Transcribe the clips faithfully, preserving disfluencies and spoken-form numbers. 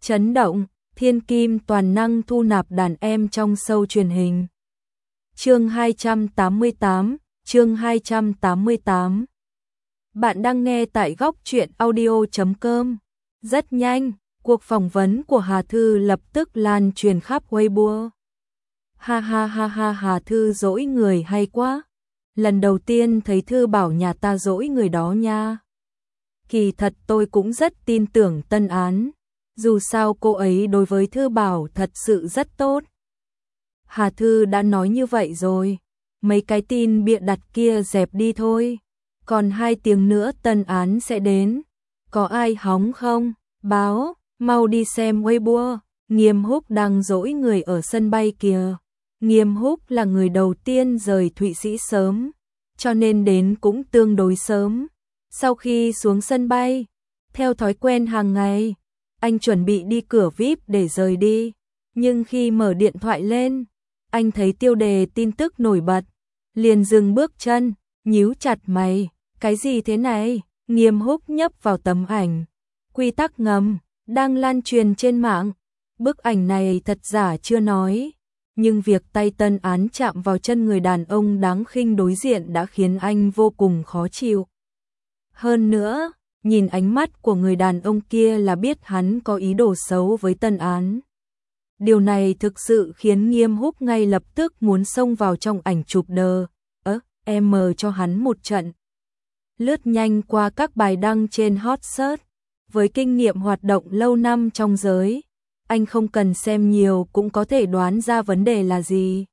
Chấn động, thiên kim toàn năng thu nạp đàn em trong show truyền hình. Chương hai trăm tám mươi tám, chương hai trăm tám mươi tám. Bạn đang nghe tại góc truyện audio chấm com. Rất nhanh, cuộc phỏng vấn của Hà Thư lập tức lan truyền khắp Weibo. Ha ha ha ha, Hà Thư dỗi người hay quá. Lần đầu tiên thấy Thư bảo nhà ta dỗi người đó nha. Kỳ thật tôi cũng rất tin tưởng Tân Án. Dù sao cô ấy đối với Thư Bảo thật sự rất tốt. Hà Thư đã nói như vậy rồi. Mấy cái tin bịa đặt kia dẹp đi thôi. Còn hai tiếng nữa Tân Án sẽ đến. Có ai hóng không? Báo, mau đi xem Weibo. Nghiêm Húc đang dỗi người ở sân bay kìa. Nghiêm Húc là người đầu tiên rời Thụy Sĩ sớm, cho nên đến cũng tương đối sớm. Sau khi xuống sân bay, theo thói quen hàng ngày, anh chuẩn bị đi cửa vi ai pi để rời đi. Nhưng khi mở điện thoại lên, anh thấy tiêu đề tin tức nổi bật. Liền dừng bước chân, nhíu chặt mày. Cái gì thế này? Nghiêm Húc nhấp vào tấm ảnh. Quy tắc ngầm, đang lan truyền trên mạng. Bức ảnh này thật giả chưa nói. Nhưng việc tay Tân Án chạm vào chân người đàn ông đáng khinh đối diện đã khiến anh vô cùng khó chịu. Hơn nữa, nhìn ánh mắt của người đàn ông kia là biết hắn có ý đồ xấu với Tân Án. Điều này thực sự khiến Nghiêm Húc ngay lập tức muốn xông vào trong ảnh chụp đờ, ớ, em mờ cho hắn một trận. Lướt nhanh qua các bài đăng trên hot search, với kinh nghiệm hoạt động lâu năm trong giới, anh không cần xem nhiều cũng có thể đoán ra vấn đề là gì.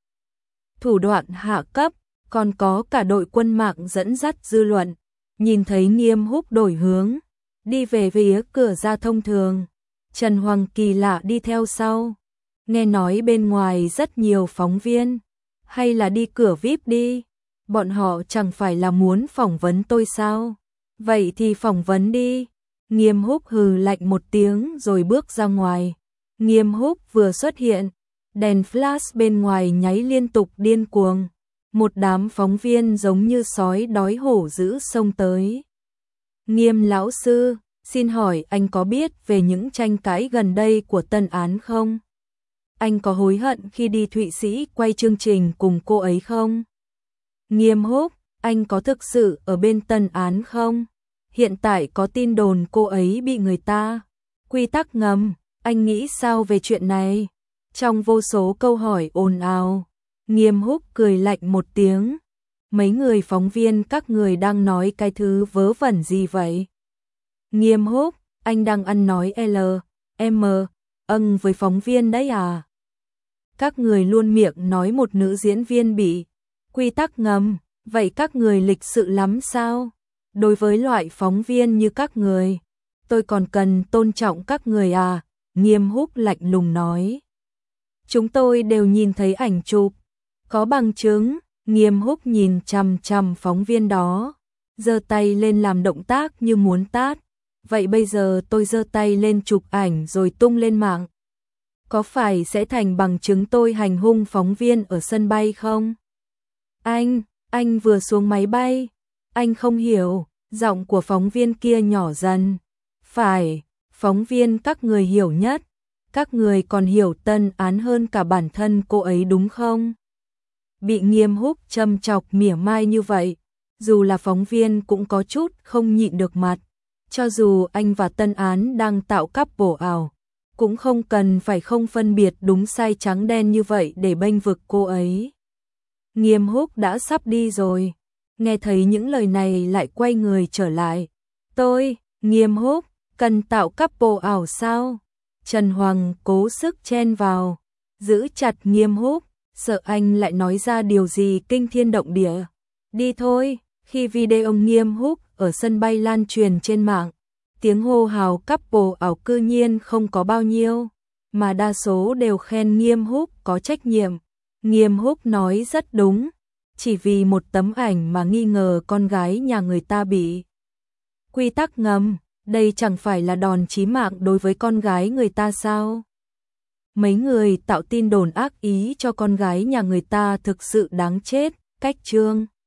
Thủ đoạn hạ cấp, còn có cả đội quân mạng dẫn dắt dư luận. Nhìn thấy Nghiêm Húc đổi hướng, đi về phía cửa ra thông thường. Trần Hoàng kỳ lạ đi theo sau. Nghe nói bên ngoài rất nhiều phóng viên. Hay là đi cửa vi ai pi đi? Bọn họ chẳng phải là muốn phỏng vấn tôi sao? Vậy thì phỏng vấn đi. Nghiêm Húc hừ lạnh một tiếng rồi bước ra ngoài. Nghiêm Húc vừa xuất hiện, đèn flash bên ngoài nháy liên tục điên cuồng. Một đám phóng viên giống như sói đói hổ dữ xông tới. Nghiêm lão sư, xin hỏi anh có biết về những tranh cãi gần đây của Tân Án không? Anh có hối hận khi đi Thụy Sĩ quay chương trình cùng cô ấy không? Nghiêm Húc, anh có thực sự ở bên Tân Án không? Hiện tại có tin đồn cô ấy bị người ta. Quy tắc ngầm, anh nghĩ sao về chuyện này? Trong vô số câu hỏi ồn ào, Nghiêm Húc cười lạnh một tiếng. Mấy người phóng viên các người đang nói cái thứ vớ vẩn gì vậy? Nghiêm Húc, anh đang ăn nói L, M, âng với phóng viên đấy à? Các người luôn miệng nói một nữ diễn viên bị. Quy tắc ngầm, vậy các người lịch sự lắm sao? Đối với loại phóng viên như các người, tôi còn cần tôn trọng các người à? Nghiêm Húc lạnh lùng nói. Chúng tôi đều nhìn thấy ảnh chụp. Có bằng chứng. Nghiêm Húc nhìn chằm chằm phóng viên đó, giơ tay lên làm động tác như muốn tát. Vậy bây giờ tôi giơ tay lên chụp ảnh rồi tung lên mạng. Có phải sẽ thành bằng chứng tôi hành hung phóng viên ở sân bay không? Anh, anh vừa xuống máy bay. Anh không hiểu. Giọng của phóng viên kia nhỏ dần. Phải, phóng viên các người hiểu nhất. Các người còn hiểu Tân Án hơn cả bản thân cô ấy đúng không? Bị Nghiêm Húc châm chọc mỉa mai như vậy, dù là phóng viên cũng có chút không nhịn được mặt. Cho dù anh và Tân Án đang tạo couple ảo, cũng không cần phải không phân biệt đúng sai trắng đen như vậy để bênh vực cô ấy. Nghiêm Húc đã sắp đi rồi, nghe thấy những lời này lại quay người trở lại. Tôi, Nghiêm Húc, cần tạo couple ảo sao? Trần Hoàng cố sức chen vào, giữ chặt Nghiêm Húc, sợ anh lại nói ra điều gì kinh thiên động địa. Đi thôi. Khi video Nghiêm Húc ở sân bay lan truyền trên mạng, tiếng hô hào couple ảo cư nhiên không có bao nhiêu, mà đa số đều khen Nghiêm Húc có trách nhiệm. Nghiêm Húc nói rất đúng, chỉ vì một tấm ảnh mà nghi ngờ con gái nhà người ta bị. Quy tắc ngầm, đây chẳng phải là đòn chí mạng đối với con gái người ta sao? Mấy người tạo tin đồn ác ý cho con gái nhà người ta thực sự đáng chết. Cách chương